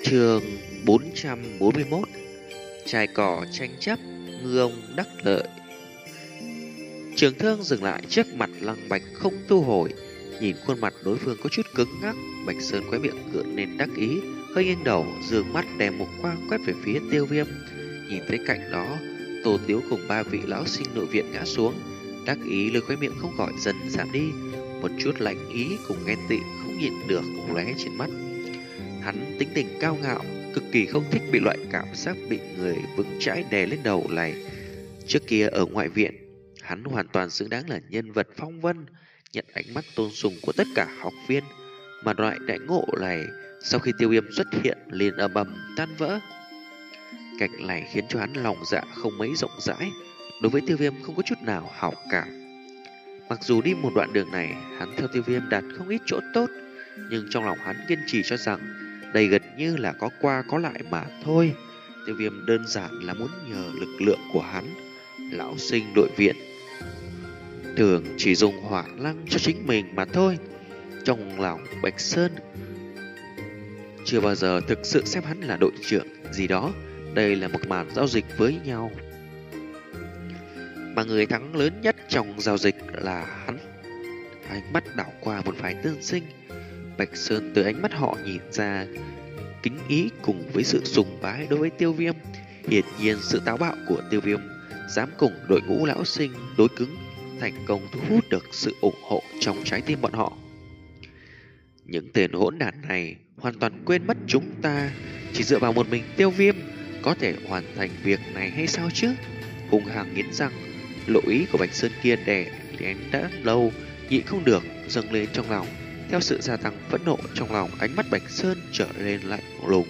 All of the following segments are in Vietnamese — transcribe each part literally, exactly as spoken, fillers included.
Chương bốn trăm bốn mươi mốt. Trai cỏ tranh chấp, ngư ông đắc lợi. Trường thương dừng lại trước mặt Lăng Bạch không thu hồi. Nhìn khuôn mặt đối phương có chút cứng ngắc, Bạch Sơn khóe miệng gượng lên đắc ý, hơi nghiêng đầu, dương mắt đem một quang quét về phía Tiêu Viêm. Nhìn thấy cạnh đó, Tô Tiếu cùng ba vị lão sinh nội viện ngã xuống, đắc ý lưỡi khóe miệng không khỏi dần giảm đi, một chút lạnh ý cùng ghen tị không nhịn được lóe trên mắt. Hắn tính tình cao ngạo, cực kỳ không thích bị loại cảm giác bị người vững chãi đè lên đầu này. Trước kia ở ngoại viện, hắn hoàn toàn xứng đáng là nhân vật phong vân, nhận ánh mắt tôn sùng của tất cả học viên, mà loại đại ngộ này sau khi Tiêu Viêm xuất hiện liền ầm ầm tan vỡ. Cảnh này khiến cho hắn lòng dạ không mấy rộng rãi, đối với Tiêu Viêm không có chút nào hảo cảm. Mặc dù đi một đoạn đường này, hắn theo Tiêu Viêm đạt không ít chỗ tốt, nhưng trong lòng hắn kiên trì cho rằng đây gần như là có qua có lại mà thôi. Tiêu Viêm đơn giản là muốn nhờ lực lượng của hắn, lão sinh đội viện, thường chỉ dùng hỏa lăng cho chính mình mà thôi. Trong lòng Bạch Sơn chưa bao giờ thực sự xem hắn là đội trưởng gì đó. Đây là một màn giao dịch với nhau, mà người thắng lớn nhất trong giao dịch là hắn. Ánh mắt đảo qua một vài tương sinh, Bạch Sơn từ ánh mắt họ nhìn ra kính ý cùng với sự sùng bái đối với Tiêu Viêm. Hiển nhiên sự táo bạo của Tiêu Viêm dám cùng đội ngũ lão sinh đối cứng, thành công thu hút được sự ủng hộ trong trái tim bọn họ. Những tên hỗn đản này hoàn toàn quên mất chúng ta chỉ dựa vào một mình Tiêu Viêm có thể hoàn thành việc này hay sao chứ? Hùng hăng nghiến răng, lộ ý của Bạch Sơn kia đè nén đã lâu, nhịn không được dâng lên trong lòng. Theo sự gia tăng phẫn nộ trong lòng, ánh mắt Bạch Sơn trở nên lạnh lùng.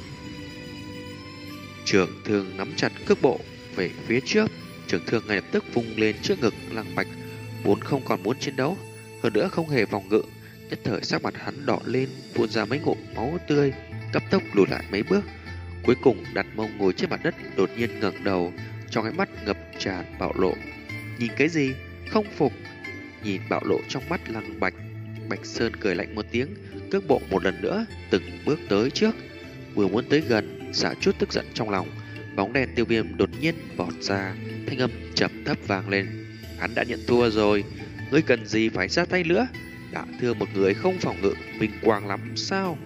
Trường thương nắm chặt cước bộ về phía trước, trường thương ngay lập tức vung lên trước ngực Lăng Bạch, vốn không còn muốn chiến đấu, hơn nữa không hề phòng ngự. Nhất thời sắc mặt hắn đỏ lên, phun ra mấy ngụm máu tươi, cấp tốc lùi lại mấy bước, cuối cùng đặt mông ngồi trên mặt đất, đột nhiên ngẩng đầu, trong ánh mắt ngập tràn bạo lộ. Nhìn cái gì? Không phục? Nhìn bạo lộ trong mắt Lăng Bạch, Bạch Sơn cười lạnh một tiếng, cước bộ một lần nữa từng bước tới trước, vừa muốn tới gần, xả chút tức giận trong lòng, bóng đèn Tiêu Viêm đột nhiên vọt ra, thanh âm trầm thấp vang lên. Hắn đã nhận thua rồi, ngươi cần gì phải ra tay nữa? Đã thưa một người không phòng ngự, vinh quang lắm sao?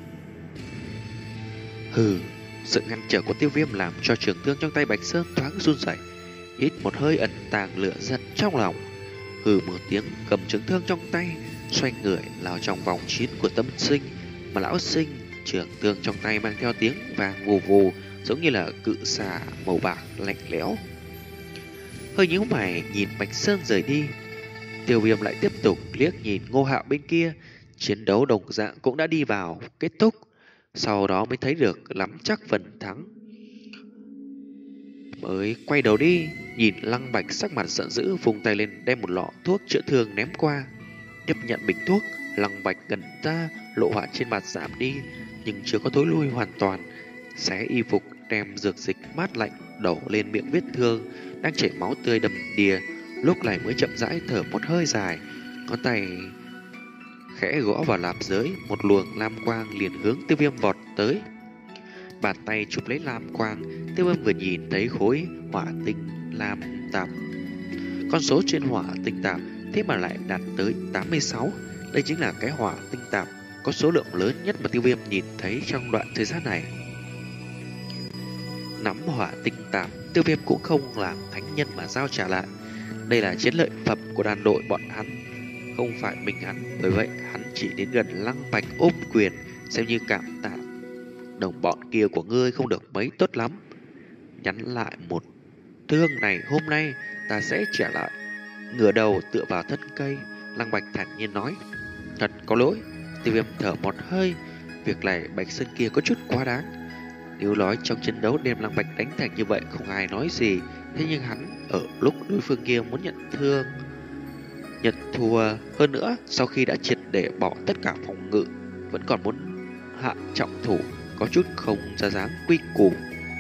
Hừ. Sự ngăn trở của Tiêu Viêm làm cho trường thương trong tay Bạch Sơn thoáng run rẩy, hít một hơi ẩn tàng lửa giận trong lòng. Hừ một tiếng, cầm trường thương trong tay, xoay người lao trong vòng chiến của tâm sinh, mà lão sinh trường thương trong tay mang theo tiếng vàng vù vù, giống như là cự xà màu bạc lạnh lẽo. Hơi nhíu mày nhìn Bạch Sơn rời đi, Tiêu Viêm lại tiếp tục liếc nhìn Ngô Hạo bên kia. Chiến đấu đồng dạng cũng đã đi vào kết thúc, sau đó mới thấy được lắm chắc phần thắng, mới quay đầu đi nhìn Lăng Bạch sắc mặt giận dữ, vung tay lên đem một lọ thuốc chữa thương ném qua. Tiếp nhận bình thuốc, Lăng Bạch gần ra, lộ họa trên mặt giảm đi nhưng chưa có thối lui hoàn toàn, xé y phục đem dược dịch mát lạnh đổ lên miệng vết thương đang chảy máu tươi đầm đìa, lúc này mới chậm rãi thở một hơi dài, ngón tay khẽ gõ vào lạp giới, một luồng lam quang liền hướng Tiêu Viêm vọt tới. Bàn tay chụp lấy lam quang, Tiêu Viêm vừa nhìn thấy khối hỏa tinh lam tạp. Con số trên hỏa tinh tạp thế mà lại đạt tới tám mươi sáu. Đây chính là cái hỏa tinh tạp có số lượng lớn nhất mà Tiêu Viêm nhìn thấy trong đoạn thời gian này. Nắm hỏa tinh tạp, Tiêu Viêm cũng không làm thánh nhân mà giao trả lại. Đây là chiến lợi phẩm của đàn đội bọn hắn, không phải mình hắn. Bởi vậy hắn chỉ đến gần Lăng Bạch ôm quyền, xem như cảm tạ. Đồng bọn kia của ngươi không được mấy tốt lắm, nhắn lại một thương này hôm nay ta sẽ trả lại. Ngửa đầu tựa vào thân cây, Lăng Bạch thản nhiên nói. Thật có lỗi. Tiêu Viêm thở một hơi, việc này Bạch Sơn kia có chút quá đáng. Nếu nói trong chiến đấu đem Lăng Bạch đánh thành như vậy không ai nói gì, thế nhưng hắn ở lúc đối phương kia muốn nhận thương nhận thua, hơn nữa sau khi đã triệt để bỏ tất cả phòng ngự vẫn còn muốn hạ trọng thủ, có chút không ra dáng quy củ.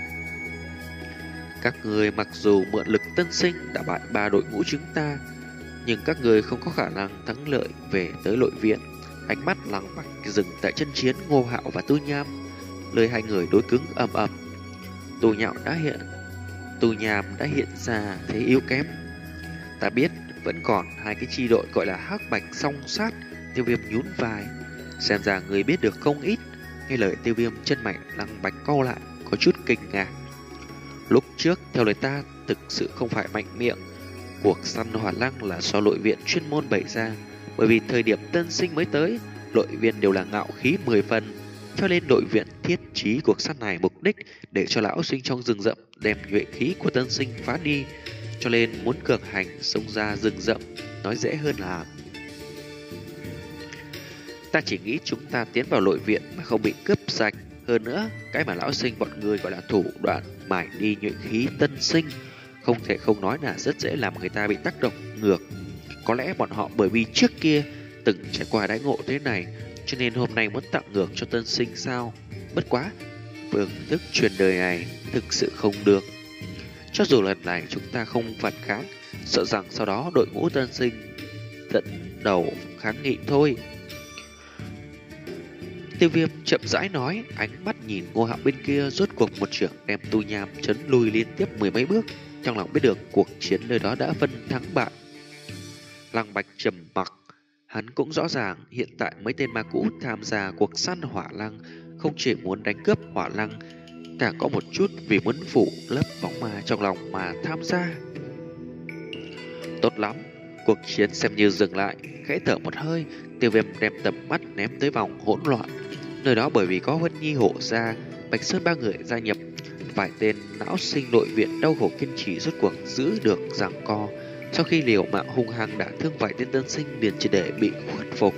Các người mặc dù mượn lực tân sinh đã bại ba đội ngũ chúng ta, nhưng các người không có khả năng thắng lợi về tới nội viện. Ánh mắt Lăng Bạch dừng tại chân chiến Ngô Hạo và Tư Nham, lời hai người đối cứng ầm ầm. Tù nhạo đã hiện, tù nhàm đã hiện ra thế yếu kém. Ta biết vẫn còn hai cái chi đội gọi là hắc bạch song sát. Tiêu Viêm nhún vai. Xem ra người biết được không ít. Nghe lời Tiêu Viêm, chân mày Lăng Bạch cau lại, có chút kinh ngạc. Lúc trước theo lời ta thực sự không phải mạnh miệng. Cuộc săn hỏa lăng là do nội viện chuyên môn bày ra. Bởi vì thời điểm tân sinh mới tới, nội viện đều là ngạo khí mười phần, cho nên nội viện thiết trí cuộc săn này mục đích để cho lão sinh trong rừng rậm đem nhuệ khí của tân sinh phá đi. Cho nên muốn cường hành xông ra rừng rậm nói dễ hơn là ta chỉ nghĩ chúng ta tiến vào nội viện mà không bị cướp sạch. Hơn nữa, cái mà lão sinh bọn người gọi là thủ đoạn mải đi nhuệ khí tân sinh, không thể không nói là rất dễ làm người ta bị tác động ngược. Có lẽ bọn họ bởi vì trước kia từng trải qua đãi ngộ thế này, cho nên hôm nay muốn tạo ngược cho tân sinh sao? Bất quá, phương thức truyền đời này thực sự không được. Cho dù lần này chúng ta không phản kháng, sợ rằng sau đó đội ngũ tân sinh tận đầu kháng nghị thôi. Tiêu Viêm chậm rãi nói, ánh mắt nhìn Ngô Hạo bên kia, rốt cuộc một trưởng đem Tu Nham chấn lùi liên tiếp mười mấy bước. Trong lòng biết được cuộc chiến nơi đó đã phân thắng bại. Lăng Bạch trầm mặc, hắn cũng rõ ràng hiện tại mấy tên ma cũ tham gia cuộc săn hỏa lăng không chỉ muốn đánh cướp hỏa lăng, càng có một chút vì muốn phủ lấp bóng ma trong lòng mà tham gia. Tốt lắm, cuộc chiến xem như dừng lại. Khẽ thở một hơi, Tiêu Viêm đem tầm mắt ném tới vòng hỗn loạn. Nơi đó bởi vì có Huân Nhi hộ ra, Bạch Sơn ba người gia nhập, vài tên não sinh nội viện đau khổ kiên trì rốt cuộc giữ được giằng co. Sau khi liều mạng hung hăng đã thương vài tên tân sinh liền chỉ để bị khuất phục.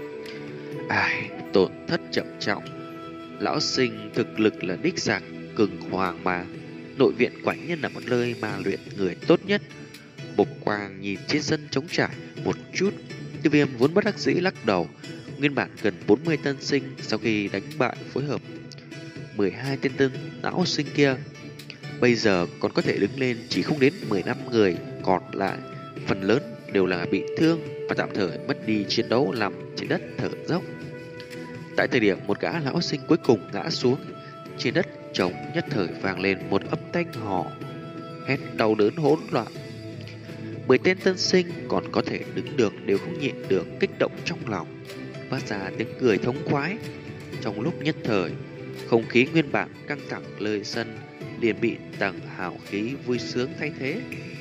Ai, tổn thất trầm trọng. Lão sinh thực lực là đích giặc cường hoàng mà. Nội viện quả nhiên là một nơi mà luyện người tốt nhất. Bộc Quang nhìn trên sân trống trải một chút, Tiêu Viêm vốn bất đắc dĩ lắc đầu. Nguyên bản gần bốn mươi tân sinh, sau khi đánh bại phối hợp mười hai tên tân não sinh kia, bây giờ còn có thể đứng lên chỉ không đến mười lăm người, còn lại phần lớn đều là bị thương và tạm thời mất đi chiến đấu, nằm trên đất thở dốc. Tại thời điểm một gã lão sinh cuối cùng ngã xuống, trên đất trống nhất thời vang lên một âm thanh hò hét đau đớn hỗn loạn. Mười tên tân sinh còn có thể đứng được đều không nhịn được kích động trong lòng, phát ra tiếng cười thống khoái. Trong lúc nhất thời, không khí nguyên bản căng thẳng lời sân liền bị tầng hào khí vui sướng thay thế.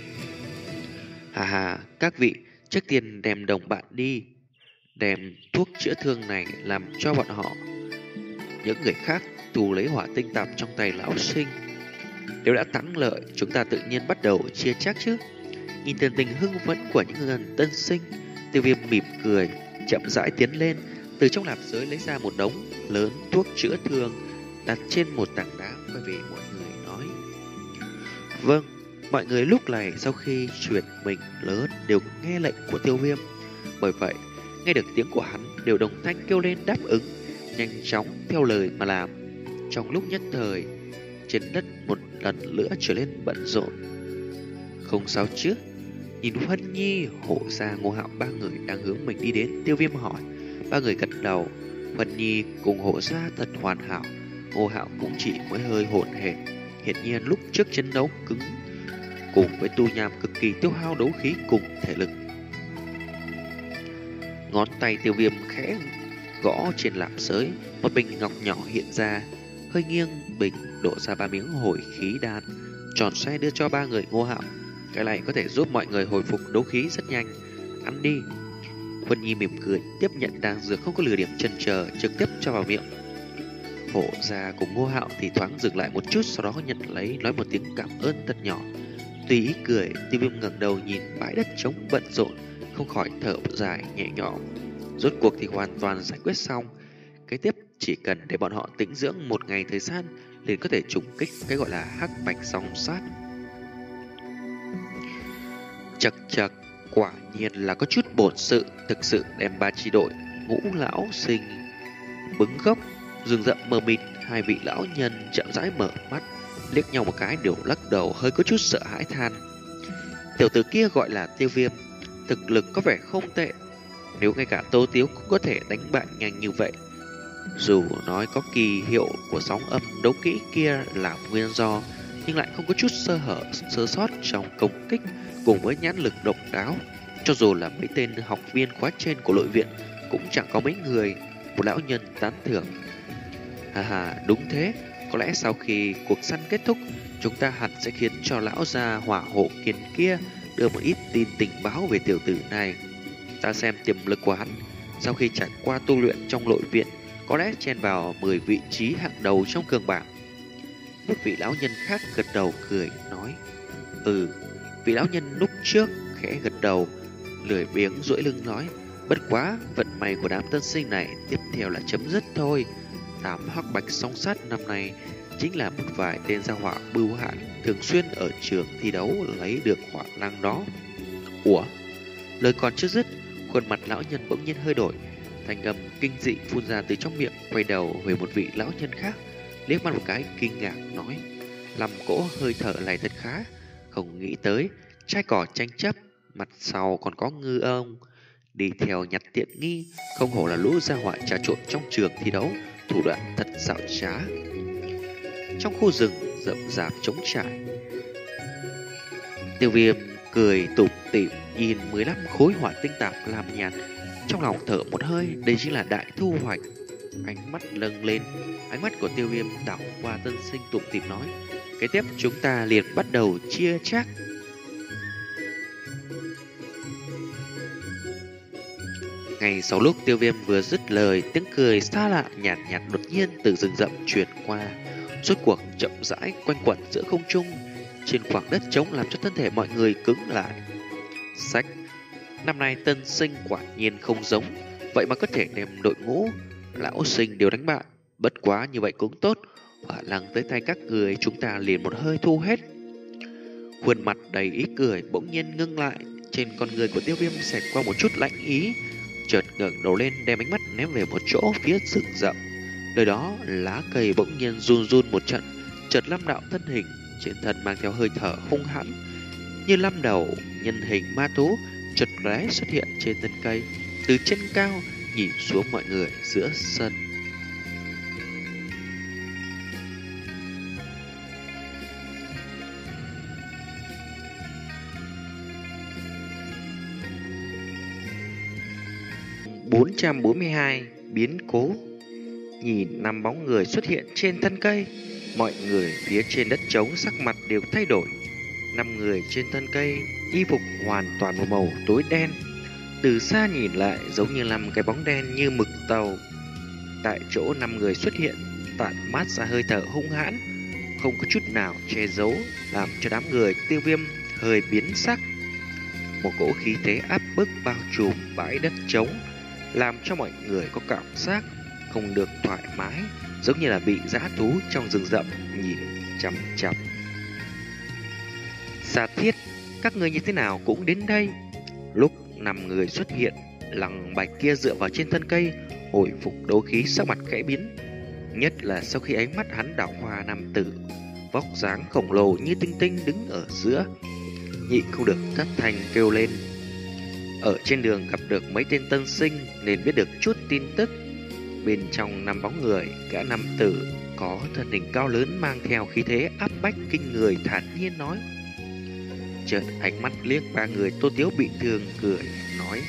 Hà hà, các vị, trước tiên đem đồng bạn đi, đem thuốc chữa thương này làm cho bọn họ. Những người khác tù lấy hỏa tinh tạp trong tay lão sinh. Nếu đã thắng lợi, chúng ta tự nhiên bắt đầu chia chắc chứ. Nhìn thần tình hưng phấn của những người tân sinh, Tiêu Viêm mỉm cười, chậm rãi tiến lên, từ trong nạp giới lấy ra một đống lớn thuốc chữa thương, đặt trên một tảng đá, quay về mọi người nói: Vâng. Mọi người lúc này sau khi chuyển mình lớn đều nghe lệnh của Tiêu Viêm, bởi vậy nghe được tiếng của hắn đều đồng thanh kêu lên đáp ứng, nhanh chóng theo lời mà làm. Trong lúc nhất thời, trên đất một lần nữa trở lên bận rộn. Không sao chứ? Nhìn Huân Nhi, Hổ Gia, Ngô Hạo ba người đang hướng mình đi đến, Tiêu Viêm hỏi. Ba người gật đầu. Huân Nhi cùng Hổ Gia thật hoàn hảo, Ngô Hạo cũng chỉ mới hơi hỗn hển. Hiển nhiên lúc trước chiến đấu cứng cùng với Tu Nham cực kỳ tiêu hao đấu khí cùng thể lực. Ngón tay Tiêu Viêm khẽ gõ trên lạp giới, một bình ngọc nhỏ hiện ra, hơi nghiêng bình đổ ra ba miếng hồi khí đan, tròn xoay đưa cho ba người Ngô Hạo. Cái này có thể giúp mọi người hồi phục đấu khí rất nhanh. Ăn đi. Vân Nhi mỉm cười tiếp nhận đan dược, không có lừa điểm chần chờ, trực tiếp cho vào miệng. Hổ Gia cùng Ngô Hạo thì thoáng dừng lại một chút, sau đó nhận lấy, nói một tiếng cảm ơn thật nhỏ. Tùy ý cười, Tiêu Viêm ngẩng đầu nhìn bãi đất trống bận rộn, không khỏi thở dài nhẹ nhõm. Rốt cuộc thì hoàn toàn giải quyết xong. Kế tiếp chỉ cần để bọn họ tĩnh dưỡng một ngày thời gian, liền có thể trùng kích cái gọi là hắc bạch song sát. Chật chật, quả nhiên là có chút bổn sự, thực sự đem ba chi đội Ngũ lão sinh bứng gốc. Rừng rậm mờ mịt, hai vị lão nhân chậm rãi mở mắt, liếc nhau một cái đều lắc đầu, hơi có chút sợ hãi than. Tiểu tử kia gọi là Tiêu Viêm, thực lực có vẻ không tệ. Nếu ngay cả Tô Tiếu cũng có thể đánh bại nhanh như vậy, Dù nói có kỳ hiệu của sóng âm đấu kỹ kia là nguyên do, nhưng lại không có chút sơ hở, sơ sót trong công kích cùng với nhãn lực độc đáo. Cho dù là mấy tên học viên khóa trên của nội viện cũng chẳng có mấy người một lão nhân tán thưởng. Hà hà, đúng thế, có lẽ sau khi cuộc săn kết thúc, chúng ta hẳn sẽ khiến cho lão già hỏa hộ kiền kia đưa một ít tin tình báo về tiểu tử này. Ta xem tiềm lực của hắn, sau khi trải qua tu luyện trong nội viện, có lẽ chen vào mười vị trí hạng đầu trong cường bảng. Một vị lão nhân khác gật đầu cười nói: Ừ, vị lão nhân lúc trước khẽ gật đầu, lười biếng duỗi lưng nói: Bất quá, vận may của đám tân sinh này tiếp theo là chấm dứt thôi. Đám hắc bạch song sát năm nay chính là một vài tên gia hỏa bưu hãn thường xuyên ở trường thi đấu lấy được hỏa năng đó. Ủa? Lời còn chưa dứt, khuôn mặt lão nhân bỗng nhiên hơi đổi, thanh âm kinh dị phun ra từ trong miệng, quay đầu về một vị lão nhân khác, liếc mắt một cái kinh ngạc nói: Làm cỗ hơi thở này thật khá, không nghĩ tới trai cỏ tranh chấp, mặt sau còn có ngư ông đi theo nhặt tiện nghi, không hổ là lũ gia hỏa trà trộn trong trường thi đấu, thủ đoạn thật xảo trá. Trong khu rừng rậm rạp trống trải, Tiêu Viêm cười tủm tỉm nhìn mười lăm khối hỏa tinh tạp làm nhạt, trong lòng thở một hơi, đây chính là đại thu hoạch. Ánh mắt lâng lên, ánh mắt của Tiêu Viêm đảo qua tân sinh tủm tỉm nói: Kế tiếp chúng ta liền bắt đầu chia chác. Ngay sau lúc Tiêu Viêm vừa dứt lời, tiếng cười xa lạ nhạt nhạt đột nhiên từ rừng rậm truyền qua, rốt cuộc chậm rãi quanh quẩn giữa không trung, trên khoảng đất trống làm cho thân thể mọi người cứng lại. Sách, năm nay tân sinh quả nhiên không giống, vậy mà có thể đem đội ngũ lão sinh đều đánh bại. Bất quá như vậy cũng tốt, hỏa lăng tới tay các người chúng ta liền một hơi thu hết. Khuôn mặt đầy ý cười bỗng nhiên ngưng lại, trên con người của Tiêu Viêm xẹt qua một chút lạnh ý, chợt ngẩng đầu lên đem ánh mắt ném về một chỗ phía rừng rậm. Nơi đó lá cây bỗng nhiên run run một trận, chợt năm đạo thân hình trên thân mang theo hơi thở hung hãn, như năm đầu nhân hình ma thú chợt lóe xuất hiện trên thân cây, từ trên cao nhìn xuống mọi người giữa sân. bốn trăm bốn mươi hai biến cố. Nhìn năm bóng người xuất hiện trên thân cây, mọi người phía trên đất trống sắc mặt đều thay đổi. Năm người trên thân cây y phục hoàn toàn một màu tối đen, từ xa nhìn lại giống như năm cái bóng đen như mực tàu. Tại chỗ năm người xuất hiện tản mát ra hơi thở hung hãn, không có chút nào che giấu, làm cho đám người Tiêu Viêm hơi biến sắc. Một cỗ khí thế áp bức bao trùm bãi đất trống, làm cho mọi người có cảm giác không được thoải mái, giống như là bị dã thú trong rừng rậm nhìn chằm chằm. Sa Thiết, các người như thế nào cũng đến đây? Lúc năm người xuất hiện, Lăng Bạch kia dựa vào trên thân cây hồi phục đấu khí, sắc mặt khẽ biến, nhất là sau khi ánh mắt hắn đảo qua nam tử vóc dáng khổng lồ như tinh tinh đứng ở giữa, nhịn không được thất thanh kêu lên. Ở trên đường gặp được mấy tên tân sinh nên biết được chút tin tức. Bên trong năm bóng người, gã nam tử có thân hình cao lớn mang theo khí thế áp bách kinh người thản nhiên nói. Chợt ánh mắt liếc ba người Tô Tiếu bị thương cười nói: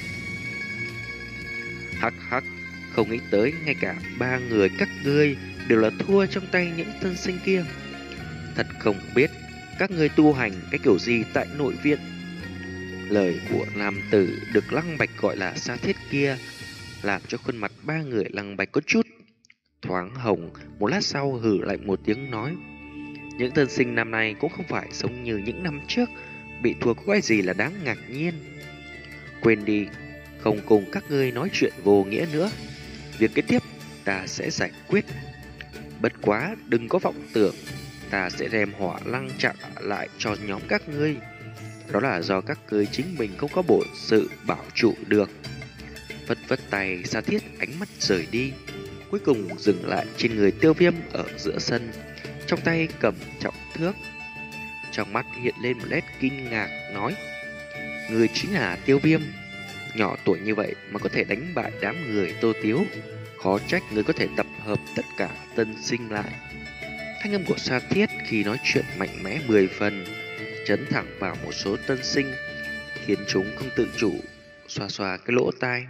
Hắc hắc, không nghĩ tới ngay cả ba người các ngươi đều là thua trong tay những tân sinh kia. Thật không biết các ngươi tu hành cái kiểu gì tại nội viện. Lời của nam tử được Lăng Bạch gọi là Sa Thiết kia làm cho khuôn mặt ba người Lăng Bạch có chút thoáng hồng. Một lát sau hừ lạnh một tiếng nói: Những tân sinh năm nay cũng không phải giống như những năm trước, bị thua có cái gì là đáng ngạc nhiên. Quên đi, không cùng các ngươi nói chuyện vô nghĩa nữa. Việc kế tiếp ta sẽ giải quyết. Bất quá đừng có vọng tưởng ta sẽ đem hỏa lăng trả lại cho nhóm các ngươi. Đó là do các ngươi chính mình không có bổn sự bảo trụ được. Vất vất tay, Sa Thiết ánh mắt rời đi, cuối cùng dừng lại trên người Tiêu Viêm ở giữa sân, trong tay cầm trọng thước. Trong mắt hiện lên một nét kinh ngạc nói: Người chính là Tiêu Viêm, nhỏ tuổi như vậy mà có thể đánh bại đám người Tô Tiếu, khó trách người có thể tập hợp tất cả tân sinh lại. Thanh âm của Sa Thiết khi nói chuyện mạnh mẽ mười phần, chấn thẳng vào một số tân sinh, khiến chúng không tự chủ xoa xoa cái lỗ tai.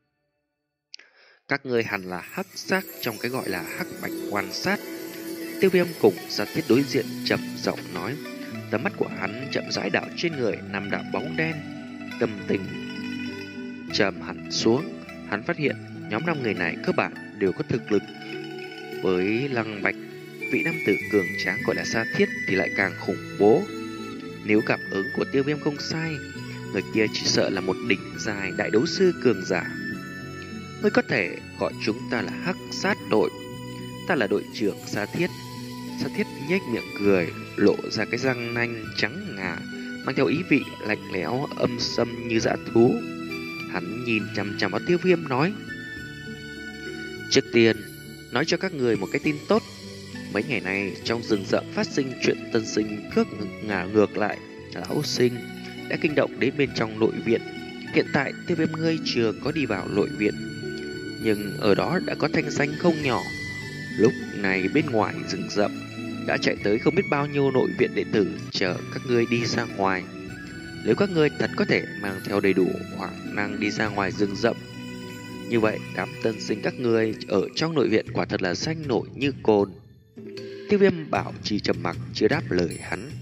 Các ngươi hẳn là hắc xác trong cái gọi là hắc bạch quan sát. Tiêu Viêm cùng Sa Thiết đối diện trầm giọng nói. Tầm mắt của hắn chậm rãi đảo trên người nằm đạo bóng đen. Tâm tình trầm hẳn xuống, hắn phát hiện nhóm năm người này cơ bản đều có thực lực. Với Lăng Bạch, vị nam tử cường tráng gọi là Sa Thiết thì lại càng khủng bố. Nếu cảm ứng của Tiêu Viêm không sai, người kia chỉ sợ là một đỉnh dài đại đấu sư cường giả. Ngươi có thể gọi chúng ta là hắc sát đội. Ta là đội trưởng Sa Thiết. Sa Thiết nhếch miệng cười, lộ ra cái răng nanh trắng ngà, mang theo ý vị lạnh lẽo âm sâm như dã thú. Hắn nhìn chằm chằm vào Tiêu Viêm nói: trước tiên, nói cho các người một cái tin tốt. Mấy ngày nay trong rừng rậm phát sinh chuyện tân sinh cước ngả ngược lại lão sinh, đã kinh động đến bên trong nội viện. Hiện tại Tiêu Viêm ngươi chưa có đi vào nội viện, nhưng ở đó đã có thanh danh không nhỏ. Lúc này bên ngoài rừng rậm đã chạy tới không biết bao nhiêu nội viện đệ tử chờ các ngươi đi ra ngoài. Nếu các ngươi thật có thể mang theo đầy đủ khả năng đi ra ngoài rừng rậm, như vậy đám tân sinh các ngươi ở trong nội viện quả thật là danh nổi như cồn. Tiêu Viêm bảo trì trầm mặc chưa đáp lời hắn.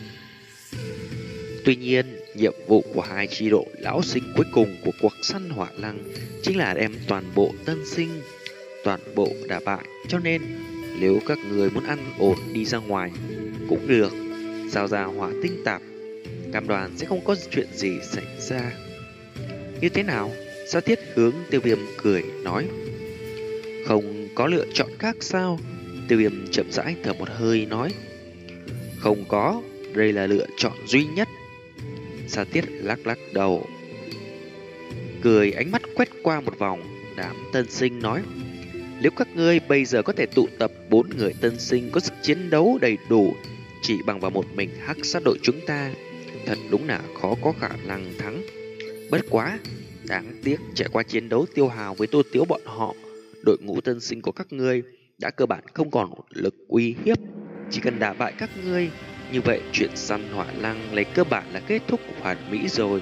Tuy nhiên, nhiệm vụ của hai chi đội lão sinh cuối cùng của cuộc săn hỏa lăng chính là đem toàn bộ tân sinh, toàn bộ đả bại. Cho nên, nếu các người muốn ăn ổn đi ra ngoài, cũng được, giao ra hỏa tinh tạp, cam đoan sẽ không có chuyện gì xảy ra. Như thế nào? Sa Thiết hướng Tiêu Viêm cười nói. Không có lựa chọn khác sao? Tiêu Viêm chậm rãi thở một hơi nói. Không có, đây là lựa chọn duy nhất. Sa Thiết lắc lắc đầu, cười ánh mắt quét qua một vòng đám tân sinh nói. Nếu các ngươi bây giờ có thể tụ tập bốn người tân sinh có sức chiến đấu đầy đủ, chỉ bằng vào một mình hắc sát đội chúng ta, thật đúng là khó có khả năng thắng. Bất quá, đáng tiếc trải qua chiến đấu tiêu hào với Tô Tiếu bọn họ, đội ngũ tân sinh của các ngươi đã cơ bản không còn lực uy hiếp. Chỉ cần đả bại các ngươi, như vậy chuyện săn hỏa lăng lấy cơ bản là kết thúc hoàn mỹ rồi.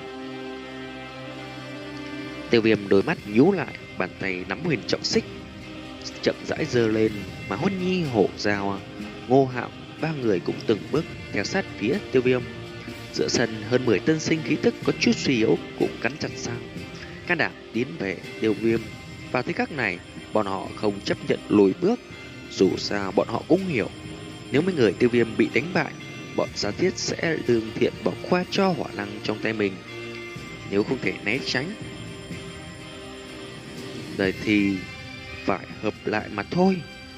Tiêu Viêm đôi mắt nhíu lại, bàn tay nắm huyền trọng xích chậm rãi giơ lên, mà Huân Nhi, Hổ Giao, Ngô Hạo ba người cũng từng bước theo sát phía Tiêu Viêm. Giữa sân hơn mười tân sinh khí tức có chút suy yếu cũng cắn chặt răng, can đảm tiến về Tiêu Viêm. Vào thời khắc này, bọn họ không chấp nhận lùi bước. Dù sao bọn họ cũng hiểu, nếu mấy người Tiêu Viêm bị đánh bại, bọn Sa Thiết sẽ lương thiện bỏ qua cho hỏa lăng trong tay mình. Nếu không thể né tránh, đời thì phải hợp lại mà thôi.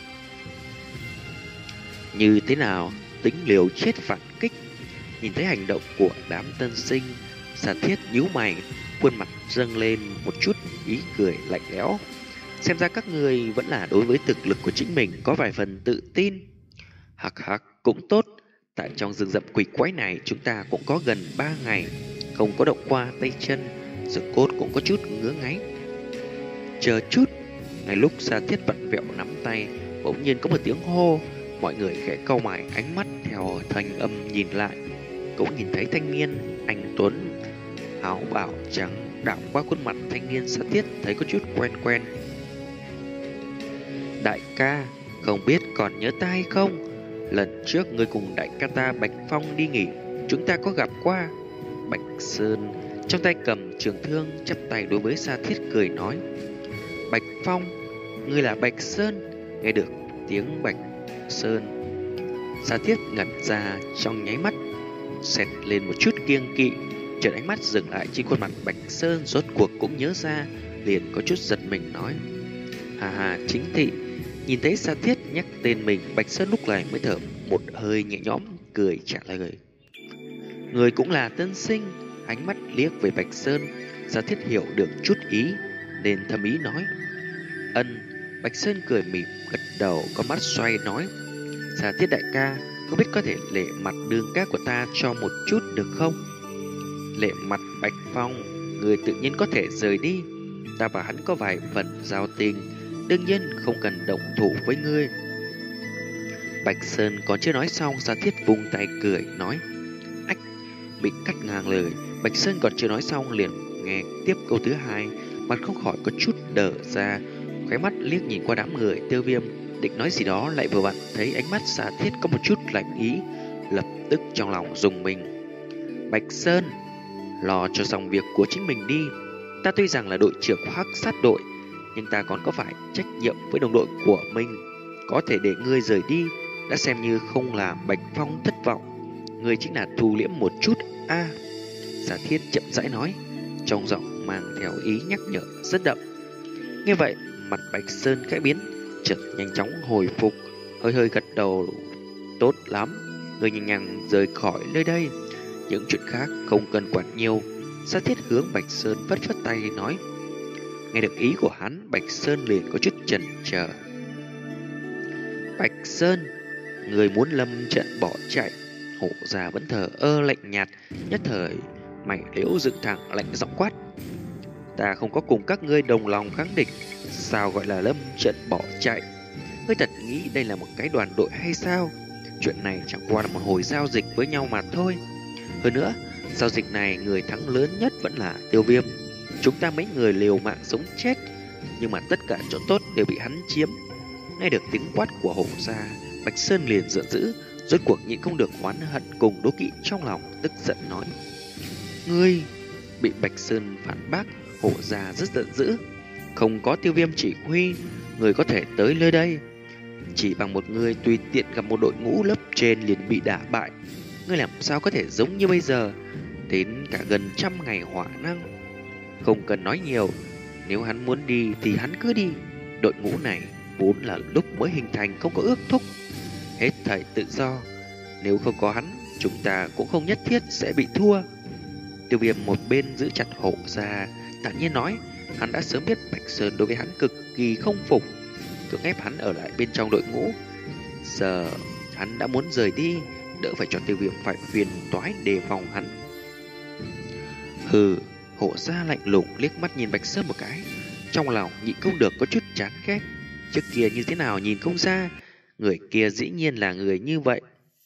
Như thế nào? Tính liều chết phản kích. Nhìn thấy hành động của đám tân sinh, Sa Thiết nhíu mày, khuôn mặt dâng lên một chút ý cười lạnh lẽo. Xem ra các người vẫn là đối với thực lực của chính mình có vài phần tự tin. Hắc hắc, cũng tốt. Tại trong rừng rậm quỷ quái này chúng ta cũng có gần ba ngày không có động qua tay chân, xương cốt cũng có chút ngứa ngáy. Chờ chút. Ngay lúc Sa Thiết vặn vẹo nắm tay, bỗng nhiên có một tiếng hô. Mọi người khẽ cau mày, ánh mắt theo thanh âm nhìn lại, cũng nhìn thấy thanh niên anh tuấn áo bào trắng đảo qua khuôn mặt thanh niên. Sa Thiết thấy có chút quen quen. Đại ca, không biết còn nhớ ta hay không? Lần trước ngươi cùng đại ca ta Bạch Phong đi nghỉ, chúng ta có gặp qua. Bạch Sơn trong tay cầm trường thương chắp tay đối với Sa Thiết cười nói. Bạch Phong, ngươi là Bạch Sơn? Nghe được tiếng Bạch Sơn, Sa Thiết ngẩn ra trong nháy mắt, xẹt lên một chút kiêng kỵ. Chợt ánh mắt dừng lại trên khuôn mặt Bạch Sơn, rốt cuộc cũng nhớ ra, liền có chút giật mình nói. Hà hà, chính thị. Nhìn thấy Sa Thiết nhắc tên mình, Bạch Sơn lúc này mới thở một hơi nhẹ nhõm, cười trả lời. Người cũng là tân sinh. Ánh mắt liếc về Bạch Sơn, Sa Thiết hiểu được chút ý, nên thầm ý nói. Ân. Bạch Sơn cười mỉm gật đầu, con mắt xoay nói. Sa Thiết đại ca, không biết có thể lệ mặt đường ca của ta cho một chút được không? Lệ mặt Bạch Phong, người tự nhiên có thể rời đi. Ta và hắn có vài phần giao tình, đương nhiên không cần động thủ với ngươi. Bạch Sơn còn chưa nói xong, Sa Thiết vung tay cười nói. Ách, bị cắt ngang lời. Bạch Sơn còn chưa nói xong liền nghe tiếp câu thứ hai, mặt không khỏi có chút đờ ra, khóe mắt liếc nhìn qua đám người Tiêu Viêm, định nói gì đó lại vừa vặn thấy ánh mắt Sa Thiết có một chút lạnh ý, lập tức trong lòng rùng mình. Bạch Sơn, lo cho xong việc của chính mình đi. Ta tuy rằng là đội trưởng của Hắc Sát đội, nhưng ta còn có phải trách nhiệm với đồng đội của mình. Có thể để ngươi rời đi đã xem như không làm Bạch Phong thất vọng. Ngươi chính là thu liễm một chút a. À, Sa Thiết chậm rãi nói, trong giọng mang theo ý nhắc nhở rất đậm. Nghe vậy, mặt Bạch Sơn khẽ biến, chợt nhanh chóng hồi phục, hơi hơi gật đầu. Tốt lắm, ngươi nhanh nhanh rời khỏi nơi đây. Những chuyện khác không cần quản nhiều. Sa Thiết hướng Bạch Sơn vất vất tay nói. Nghe được ý của hắn, Bạch Sơn liền có chút chần chờ. Bạch Sơn, người muốn lâm trận bỏ chạy. Hổ già vẫn thờ ơ lạnh nhạt, nhất thời mày liễu dựng thẳng lạnh giọng quát. Ta không có cùng các ngươi đồng lòng kháng địch, sao gọi là lâm trận bỏ chạy? Ngươi thật nghĩ đây là một cái đoàn đội hay sao? Chuyện này chẳng qua là một hồi giao dịch với nhau mà thôi. Hơn nữa, giao dịch này người thắng lớn nhất vẫn là Tiêu Viêm. Chúng ta mấy người liều mạng sống chết, nhưng mà tất cả chỗ tốt đều bị hắn chiếm. Nghe được tiếng quát của hổ gia, Bạch Sơn liền giận dữ, rốt cuộc nhịn không được oán hận cùng đố kỵ trong lòng, tức giận nói. Ngươi! Bị Bạch Sơn phản bác, hổ gia rất giận dữ. Không có Tiêu Viêm chỉ huy, người có thể tới nơi đây. Chỉ bằng một người tùy tiện gặp một đội ngũ lớp trên liền bị đả bại. Ngươi làm sao có thể giống như bây giờ, đến cả gần trăm ngày hỏa năng. Không cần nói nhiều, nếu hắn muốn đi thì hắn cứ đi. Đội ngũ này vốn là lúc mới hình thành không có ước thúc, hết thảy tự do. Nếu không có hắn, chúng ta cũng không nhất thiết sẽ bị thua. Tiêu Viêm một bên giữ chặt hổ ra, thản nhiên nói. Hắn đã sớm biết Bạch Sơn đối với hắn cực kỳ không phục, cưỡng ép hắn ở lại bên trong đội ngũ. Giờ hắn đã muốn rời đi, đỡ phải cho Tiêu Viêm phải phiền toái đề phòng hắn. Hừ, hổ ra lạnh lùng liếc mắt nhìn Bạch Sơn một cái, trong lòng nhịn không được có chút chán ghét. Trước kia như thế nào nhìn không ra, người kia dĩ nhiên là người như vậy.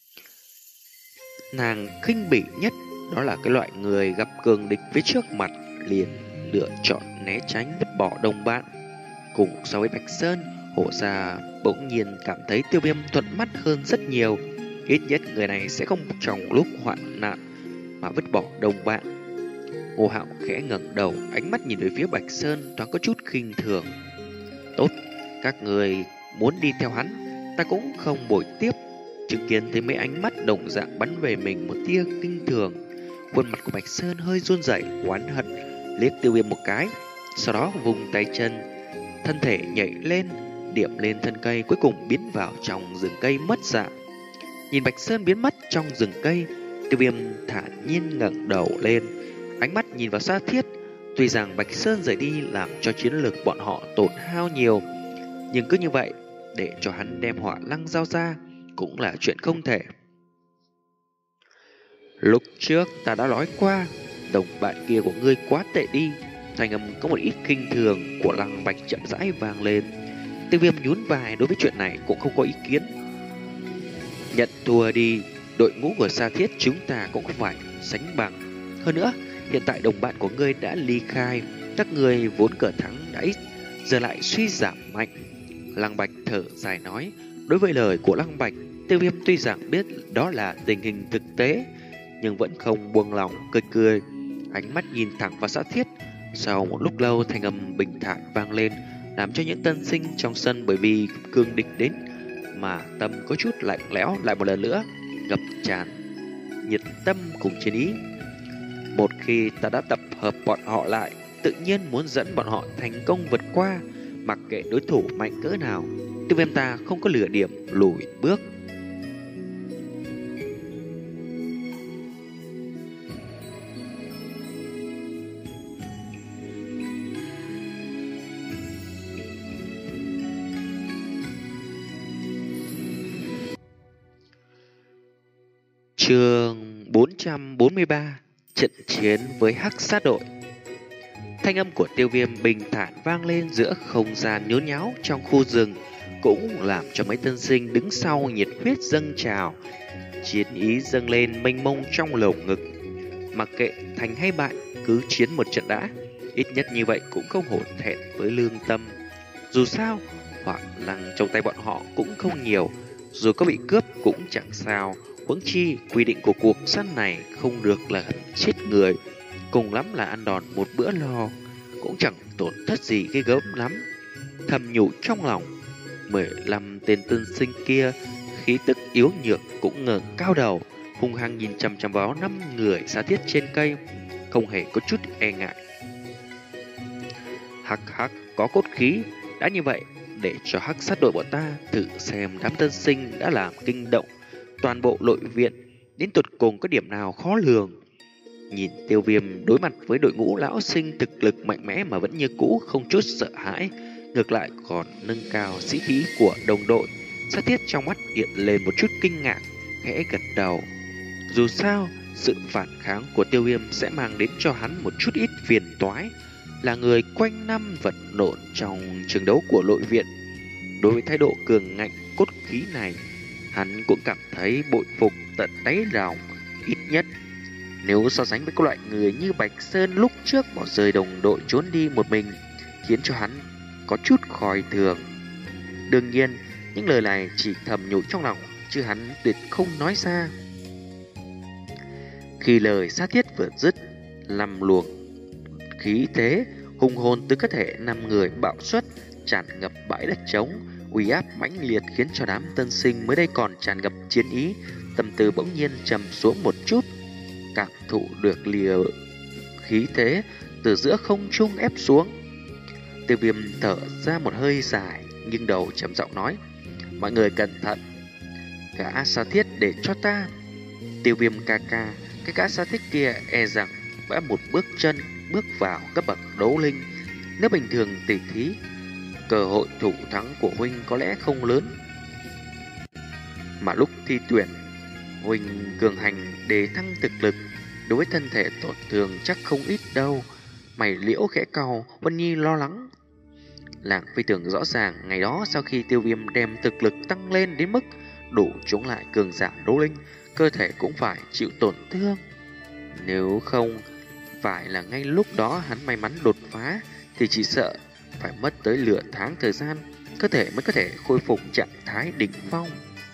Nàng khinh bỉ nhất đó là cái loại người gặp cường địch phía trước mặt liền lựa chọn né tránh, vứt bỏ đồng bạn. Cùng so với Bạch Sơn, hổ ra bỗng nhiên cảm thấy Tiêu Viêm thuận mắt hơn rất nhiều. Ít nhất người này sẽ không trong lúc hoạn nạn mà vứt bỏ đồng bạn. Ngô Hạo khẽ ngẩng đầu, ánh mắt nhìn về phía Bạch Sơn thoáng có chút khinh thường. Tốt, các người muốn đi theo hắn, ta cũng không bội tiếp. Chứng kiến thấy mấy ánh mắt đồng dạng bắn về mình một tia kinh thường, khuôn mặt của Bạch Sơn hơi run rẩy, oán hận liếc Tiêu Viêm một cái, sau đó vùng tay chân, thân thể nhảy lên, điểm lên thân cây, cuối cùng biến vào trong rừng cây mất dạng. Nhìn Bạch Sơn biến mất trong rừng cây, Tiêu Viêm thản nhiên ngẩng đầu lên, ánh mắt nhìn vào Sa Thiết. Tuy rằng Bạch Sơn rời đi làm cho chiến lược bọn họ tổn hao nhiều, nhưng cứ như vậy để cho hắn đem Hỏa Lăng giao ra cũng là chuyện không thể. Lúc trước ta đã nói qua, đồng bạn kia của ngươi quá tệ đi. Thanh âm có một ít kinh thường của Lăng Bạch chậm rãi vang lên. Tiêu Viêm nhún vai, đối với chuyện này cũng không có ý kiến. Nhận thua đi, đội ngũ của Sa Thiết chúng ta cũng không phải sánh bằng. Hơn nữa, hiện tại đồng bạn của ngươi đã ly khai, các ngươi vốn cờ thắng đã ít, giờ lại suy giảm mạnh. Lăng Bạch thở dài nói. Đối với lời của Lăng Bạch, Tiêu Viêm tuy rằng biết đó là tình hình thực tế, nhưng vẫn không buông lòng, cười cười, ánh mắt nhìn thẳng vào Sa Thiết. Sau một lúc lâu, thanh âm bình thản vang lên, làm cho những tân sinh trong sân bởi vì cương địch đến mà tâm có chút lạnh lẽo lại một lần nữa ngập tràn nhiệt tâm cùng chiến ý. Một khi ta đã tập hợp bọn họ lại, tự nhiên muốn dẫn bọn họ thành công vượt qua, mặc kệ đối thủ mạnh cỡ nào. Tiêu Viêm ta không có lựa điểm lùi bước. Chương bốn trăm bốn mươi ba. Trận chiến với Hắc Sát đội. Thanh âm của Tiêu Viêm bình thản vang lên giữa không gian nhốn nháo trong khu rừng, cũng làm cho mấy tân sinh đứng sau nhiệt huyết dâng trào, chiến ý dâng lên mênh mông trong lồng ngực. Mặc kệ thành hay bại, cứ chiến một trận đã, ít nhất như vậy cũng không hổ thẹn với lương tâm. Dù sao, hỏa lăng trong tay bọn họ cũng không nhiều, dù có bị cướp cũng chẳng sao. Huống chi quy định của cuộc săn này không được là chết người, cùng lắm là ăn đòn một bữa no, cũng chẳng tổn thất gì ghê gớm lắm. Thầm nhủ trong lòng, mười lăm tên tân sinh kia khí tức yếu nhược cũng ngẩng cao đầu, hung hăng nhìn chằm chằm vào năm người Sa Thiết trên cây, không hề có chút e ngại. Hắc hắc, có cốt khí. Đã như vậy, để cho hắc sát đội bọn ta thử xem đám tân sinh đã làm kinh động toàn bộ nội viện, đến tột cùng có điểm nào khó lường. Nhìn Tiêu Viêm đối mặt với đội ngũ lão sinh thực lực mạnh mẽ mà vẫn như cũ không chút sợ hãi, ngược lại còn nâng cao sĩ khí của đồng đội, Sa Thiết trong mắt hiện lên một chút kinh ngạc, khẽ gật đầu. Dù sao, sự phản kháng của Tiêu Viêm sẽ mang đến cho hắn một chút ít phiền toái. Là người quanh năm vật lộn trong trường đấu của nội viện, đối với thái độ cường ngạnh cốt khí này, hắn cũng cảm thấy bội phục tận đáy lòng. Ít nhất nếu so sánh với các loại người như Bạch Sơn lúc trước bỏ rơi đồng đội trốn đi một mình, khiến cho hắn có chút khòi thường. Đương nhiên, những lời này chỉ thầm nhủ trong lòng, chứ hắn tuyệt không nói ra. Khi lời Sa Thiết vừa dứt, năm luồng khí thế hùng hồn từ cơ thể năm người bạo xuất, tràn ngập bãi đất trống, uy áp mãnh liệt khiến cho đám tân sinh mới đây còn tràn ngập chiến ý, tâm tư bỗng nhiên trầm xuống một chút. Cảm thụ được lìa khí thế từ giữa không trung ép xuống, Tiêu Viêm thở ra một hơi dài, nhưng đầu trầm giọng nói: mọi người cẩn thận, gã Sa Thiết để cho ta. Tiêu Viêm ca ca, cái gã Sa Thiết kia e rằng đã một bước chân bước vào cấp bậc đấu linh. Nếu bình thường tỉ thí, cơ hội thủ thắng của huynh có lẽ không lớn, mà lúc thi tuyển huynh cường hành để thăng thực lực, đối với thân thể tổn thương chắc không ít đâu. Mày liễu khẽ cau, Vân Nhi lo lắng. Làng Phi Tưởng rõ ràng ngày đó sau khi Tiêu Viêm đem thực lực tăng lên đến mức đủ chống lại cường giả đấu linh, cơ thể cũng phải chịu tổn thương. Nếu không phải là ngay lúc đó hắn may mắn đột phá, thì chỉ sợ phải mất tới nửa tháng thời gian, cơ thể mới có thể khôi phục trạng thái đỉnh phong.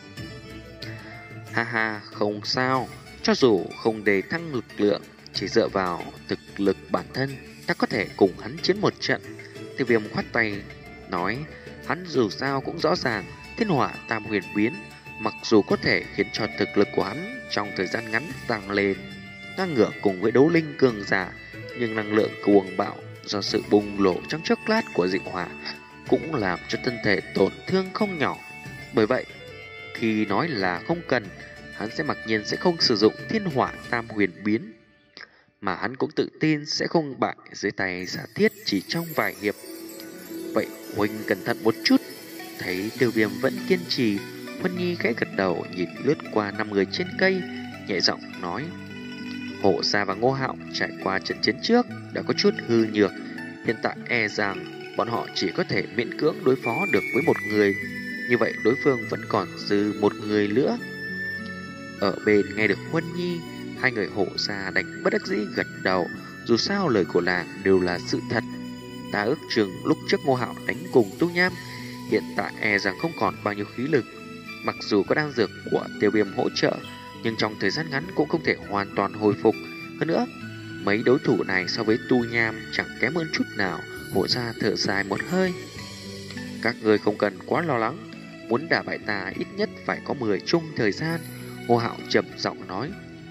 Ha ha, không sao, cho dù không đề thăng lực lượng, chỉ dựa vào thực lực bản thân, ta có thể cùng hắn chiến một trận. Tiêu Viêm khoát tay nói, hắn dù sao cũng rõ ràng thiên hỏa tam huyền biến, mặc dù có thể khiến cho thực lực của hắn trong thời gian ngắn tăng lên, ngang ngửa cùng với đấu linh cường giả, nhưng năng lượng cuồng bạo do sự bùng nổ trong chốc lát của dị hỏa cũng làm cho thân thể tổn thương không nhỏ. Bởi vậy, khi nói là không cần, hắn sẽ mặc nhiên sẽ không sử dụng thiên hỏa tam huyền biến, mà hắn cũng tự tin sẽ không bại dưới tay Sa Thiết chỉ trong vài hiệp. Vậy huynh cẩn thận một chút. Thấy Tiêu Viêm vẫn kiên trì, Huân Nhi khẽ gật đầu nhìn lướt qua năm người trên cây, nhẹ giọng nói: Hổ Sa và Ngô Hạo trải qua trận chiến trước đã có chút hư nhược, hiện tại e rằng bọn họ chỉ có thể miễn cưỡng đối phó được với một người, như vậy đối phương vẫn còn dư một người nữa. Ở bên nghe được Huân Nhi, hai người Hổ Sa đành bất đắc dĩ gật đầu, dù sao lời của làng đều là sự thật. Ta ước chừng lúc trước Ngô Hạo đánh cùng Tu Nham, hiện tại e rằng không còn bao nhiêu khí lực. Mặc dù có đan dược của Tiêu Viêm hỗ trợ, nhưng trong thời gian ngắn cũng không thể hoàn toàn hồi phục. Hơn nữa, mấy đối thủ này so với Tu Nham chẳng kém hơn chút nào. Hổ Sa thở dài một hơi. Các người không cần quá lo lắng, muốn đả bại ta ít nhất phải có mười chung thời gian. Ngô Hạo trầm giọng nói.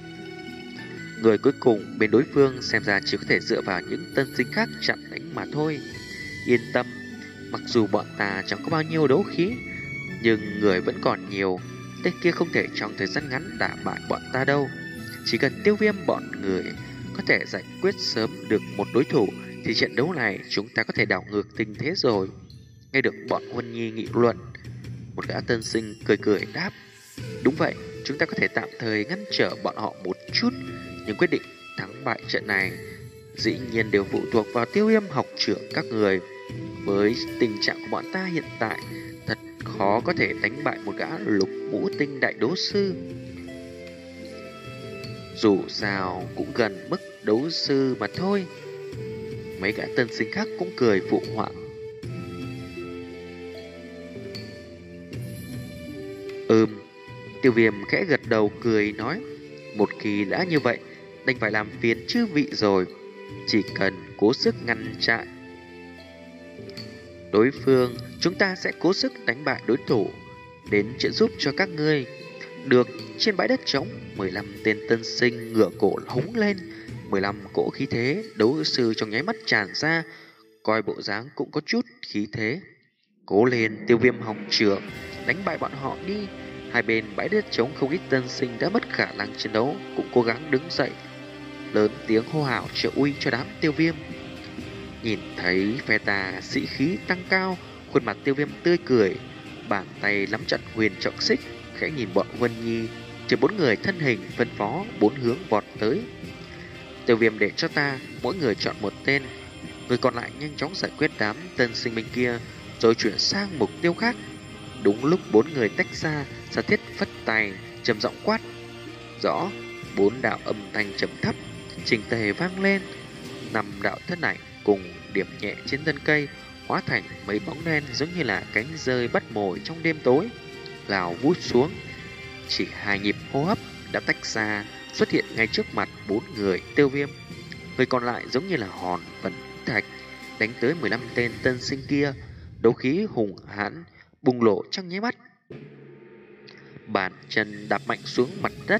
Người cuối cùng bên đối phương xem ra chỉ có thể dựa vào những tân sinh khác chặn đánh mà thôi. Yên tâm, mặc dù bọn ta chẳng có bao nhiêu đấu khí, nhưng người vẫn còn nhiều. Tên kia không thể trong thời gian ngắn đả bại bọn ta đâu. Chỉ cần Tiêu Viêm bọn người có thể giải quyết sớm được một đối thủ, thì trận đấu này chúng ta có thể đảo ngược tình thế rồi. Nghe được bọn Huân Nhi nghị luận, một gã tân sinh cười cười đáp: Đúng vậy, chúng ta có thể tạm thời ngăn trở bọn họ một chút, nhưng quyết định thắng bại trận này dĩ nhiên đều phụ thuộc vào Tiêu Viêm học trưởng các người. Với tình trạng của bọn ta hiện tại, thật khó có thể đánh bại một gã lục ngũ tinh đại đấu sư. Dù sao cũng gần mức đấu sư mà thôi. Mấy gã tân sinh khác cũng cười phụ họa. Ừm, Tiêu Viêm khẽ gật đầu cười nói, một khi đã như vậy, đành phải làm phiền chư vị rồi. Chỉ cần cố sức ngăn chặn đối phương, chúng ta sẽ cố sức đánh bại đối thủ, đến trợ giúp cho các ngươi. Được. Trên bãi đất trống, mười lăm tên tân sinh ngửa cổ hống lên, mười lăm cỗ khí thế đấu sư trong nháy mắt tràn ra, coi bộ dáng cũng có chút khí thế. Cố lên Tiêu Viêm học trưởng, đánh bại bọn họ đi. Hai bên bãi đất trống không ít tân sinh đã mất khả năng chiến đấu, cũng cố gắng đứng dậy, lớn tiếng hô hào trợ uy cho đám Tiêu Viêm. Nhìn thấy phe tà sĩ khí tăng cao, khuôn mặt Tiêu Viêm tươi cười, bàn tay nắm chặt huyền trọng xích, khẽ nhìn bọn Vân Nhi, chờ bốn người thân hình phân phó bốn hướng vọt tới. Tiêu Viêm để cho ta mỗi người chọn một tên, người còn lại nhanh chóng giải quyết đám tân sinh bên kia, rồi chuyển sang mục tiêu khác. Đúng lúc bốn người tách ra, Sa Thiết phất tay trầm giọng quát. Rõ, bốn đạo âm thanh trầm thấp chỉnh tề vang lên. Năm đạo thân ảnh cùng điểm nhẹ trên thân cây, hóa thành mấy bóng đen giống như là cánh rơi bắt mồi trong đêm tối, lao vút xuống. Chỉ hai nhịp hô hấp đã tách ra, xuất hiện ngay trước mặt bốn người Tiêu Viêm. Người còn lại giống như là hòn vẫn thạch, đánh tới mười lăm tên tân sinh kia, đấu khí hùng hãn bùng lộ trong nháy mắt. Bàn chân đạp mạnh xuống mặt đất,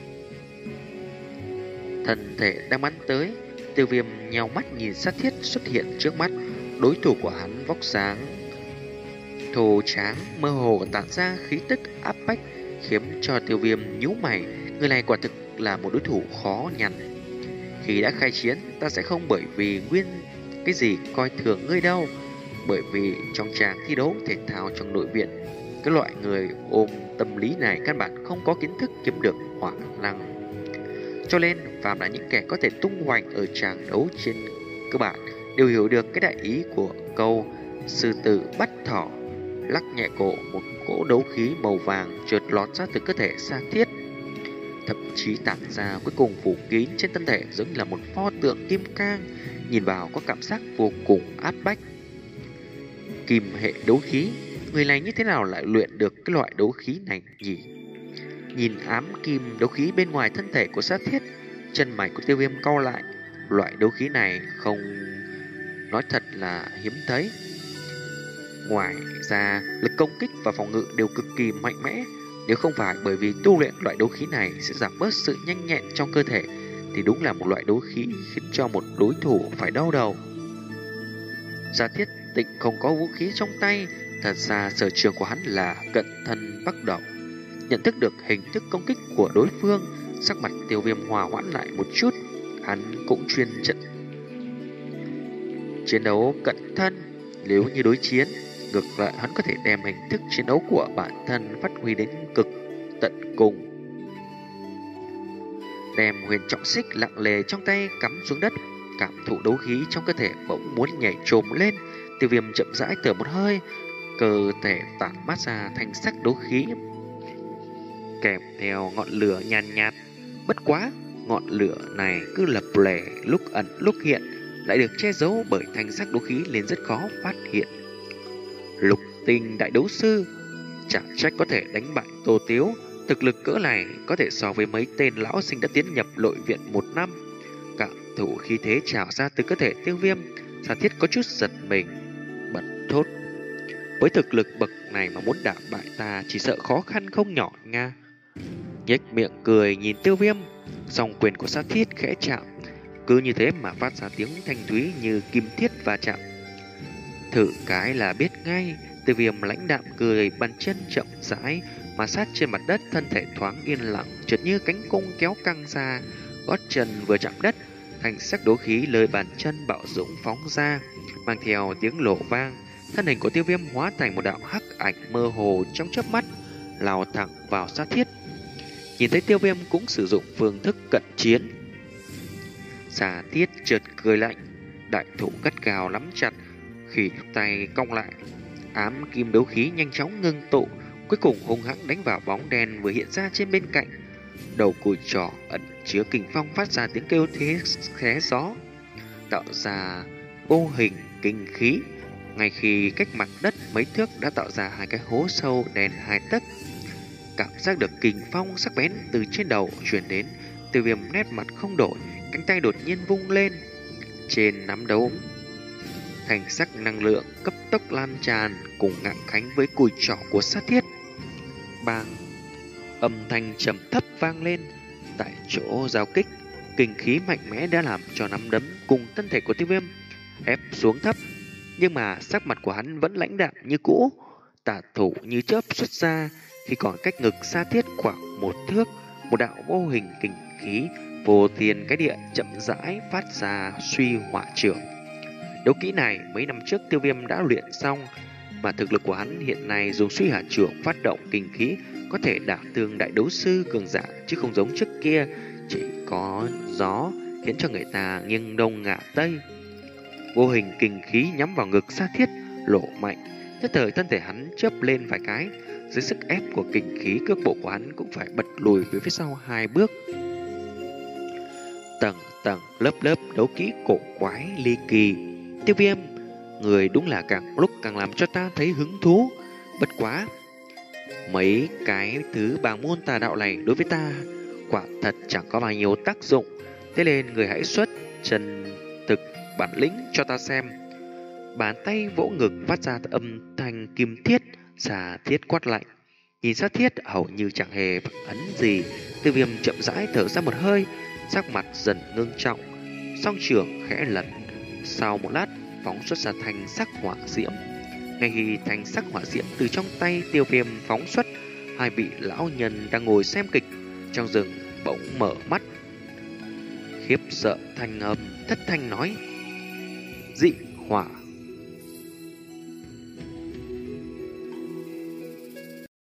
thân thể đang bắn tới. Tiêu Viêm nheo mắt nhìn Sát Thiết xuất hiện trước mắt. Đối thủ của hắn vóc dáng thô tráng, mơ hồ tản ra khí tức áp bách, khiến cho Tiêu Viêm nhíu mày. Người này quả thực là một đối thủ khó nhằn. Khi đã khai chiến, ta sẽ không bởi vì nguyên cái gì coi thường ngươi đâu. Bởi vì trong tràng thi đấu thể thao trong nội viện, cái loại người ôm tâm lý này căn bản không có kiến thức kiếm được hỏa năng. Cho nên phàm là những kẻ có thể tung hoành ở tràng đấu trên cơ bản đều hiểu được cái đại ý của câu sư tử bắt thỏ. Lắc nhẹ cổ, một cỗ đấu khí màu vàng chợt lót ra từ cơ thể Sa Thiết, thậm chí tản ra cuối cùng phủ kín trên thân thể giống như là một pho tượng kim cang, nhìn vào có cảm giác vô cùng áp bách. Kim hệ đấu khí, người này như thế nào lại luyện được cái loại đấu khí này nhỉ? Nhìn ám kim đấu khí bên ngoài thân thể của Sát Thiết, chân mày của Tiêu Viêm cau lại. Loại đấu khí này không nói thật là hiếm thấy. Ngoài ra, lực công kích và phòng ngự đều cực kỳ mạnh mẽ. Nếu không phải bởi vì tu luyện loại đấu khí này sẽ giảm bớt sự nhanh nhẹn trong cơ thể, thì đúng là một loại đấu khí khiến cho một đối thủ phải đau đầu. Sa Thiết Tịnh không có vũ khí trong tay, thật ra sở trường của hắn là cận thân bắt đầu. Nhận thức được hình thức công kích của đối phương, sắc mặt Tiêu Viêm hòa hoãn lại một chút. Hắn cũng chuyên trận chiến đấu cận thân. Nếu như đối chiến, ngược lại hắn có thể đem hình thức chiến đấu của bản thân phát huy đến cực tận cùng. Đem huyền trọng xích lặng lề trong tay cắm xuống đất, cảm thụ đấu khí trong cơ thể bỗng muốn nhảy trồm lên. Tiêu Viêm chậm rãi thở một hơi, cơ thể tản mát ra thành sắc đấu khí, kèm theo ngọn lửa nhàn nhạt, nhạt. Bất quá, ngọn lửa này cứ lập lè, lúc ẩn lúc hiện, lại được che giấu bởi thanh sắc đấu khí nên rất khó phát hiện. Lục tinh đại đấu sư, chẳng trách có thể đánh bại Tô Tiếu. Thực lực cỡ này có thể so với mấy tên lão sinh đã tiến nhập nội viện một năm. Cảm thụ khí thế trào ra từ cơ thể Tiêu Viêm, Sa Thiết có chút giật mình, bật thốt. Với thực lực bậc này mà muốn đả bại ta chỉ sợ khó khăn không nhỏ nha. Nhếch miệng cười nhìn Tiêu Viêm, song quyền của Sa Thiết khẽ chạm, cứ như thế mà phát ra tiếng thanh thúy như kim thiết va chạm. Thử cái là biết ngay. Tiêu Viêm lãnh đạm cười, bàn chân chậm rãi mà sát trên mặt đất, thân thể thoáng yên lặng, chợt như cánh cung kéo căng ra, gót chân vừa chạm đất, thành sắc đấu khí lời bàn chân bạo dũng phóng ra, mang theo tiếng lộ vang. Thân hình của Tiêu Viêm hóa thành một đạo hắc ảnh mơ hồ trong chớp mắt, lao thẳng vào Sa Thiết. Nhìn thấy Tiêu Viêm cũng sử dụng phương thức cận chiến, Xà thiết chợt cười lạnh, đại thủ cắt gào nắm chặt, khỉ tay cong lại, ám kim đấu khí nhanh chóng ngưng tụ, cuối cùng hung hãng đánh vào bóng đen vừa hiện ra trên bên cạnh. Đầu cùi trỏ ẩn chứa kình phong phát ra tiếng kêu thế xé gió, tạo ra vô hình kinh khí. Ngay khi cách mặt đất mấy thước đã tạo ra hai cái hố sâu đen hai tấc. Cảm giác được kình phong sắc bén từ trên đầu truyền đến, Tiêu Viêm nét mặt không đổi, cánh tay đột nhiên vung lên. Trên nắm đấu thành sắc năng lượng cấp tốc lan tràn cùng ngạng khánh với cùi trỏ của sát thiết. Bang! Âm thanh trầm thấp vang lên. Tại chỗ giao kích, kinh khí mạnh mẽ đã làm cho nắm đấm cùng thân thể của Tiêu Viêm ép xuống thấp, nhưng mà sắc mặt của hắn vẫn lãnh đạm như cũ. Tả thủ như chớp xuất ra, khi còn cách ngực Sa Thiết khoảng một thước, một đạo vô hình kinh khí vô thiên cái địa chậm rãi phát ra suy hỏa trưởng. Đấu kỹ này mấy năm trước Tiêu Viêm đã luyện xong, mà thực lực của hắn hiện nay dùng suy hỏa trưởng phát động kinh khí có thể đả thương đại đấu sư cường giả, chứ không giống trước kia chỉ có gió khiến cho người ta nghiêng đông ngả tây. Vô hình kinh khí nhắm vào ngực Sa Thiết lộ mạnh, nhất thời thân thể hắn chớp lên vài cái, dưới sức ép của kinh khí cước bộ của hắn cũng phải bật lùi về phía sau hai bước. Tầng tầng lớp lớp đấu kỹ cổ quái ly kỳ. Tiêu Viêm, người đúng là càng lúc càng làm cho ta thấy hứng thú. Bất quá, mấy cái thứ bàng môn tà đạo này đối với ta quả thật chẳng có bao nhiêu tác dụng. Thế nên người hãy xuất chân thực bản lĩnh cho ta xem. Bàn tay vỗ ngực phát ra âm thanh kim thiết. Xà Thiết quát lạnh. Nhìn Sa Thiết hầu như chẳng hề phản ấn gì, Tiêu Viêm chậm rãi thở ra một hơi, sắc mặt dần ngưng trọng, song trưởng khẽ lật. Sau một lát, phóng xuất ra thanh sắc hỏa diễm. Ngay khi thanh sắc hỏa diễm từ trong tay Tiêu Viêm phóng xuất, hai vị lão nhân đang ngồi xem kịch trong rừng bỗng mở mắt, khiếp sợ thanh âm thất thanh nói: Dị hỏa.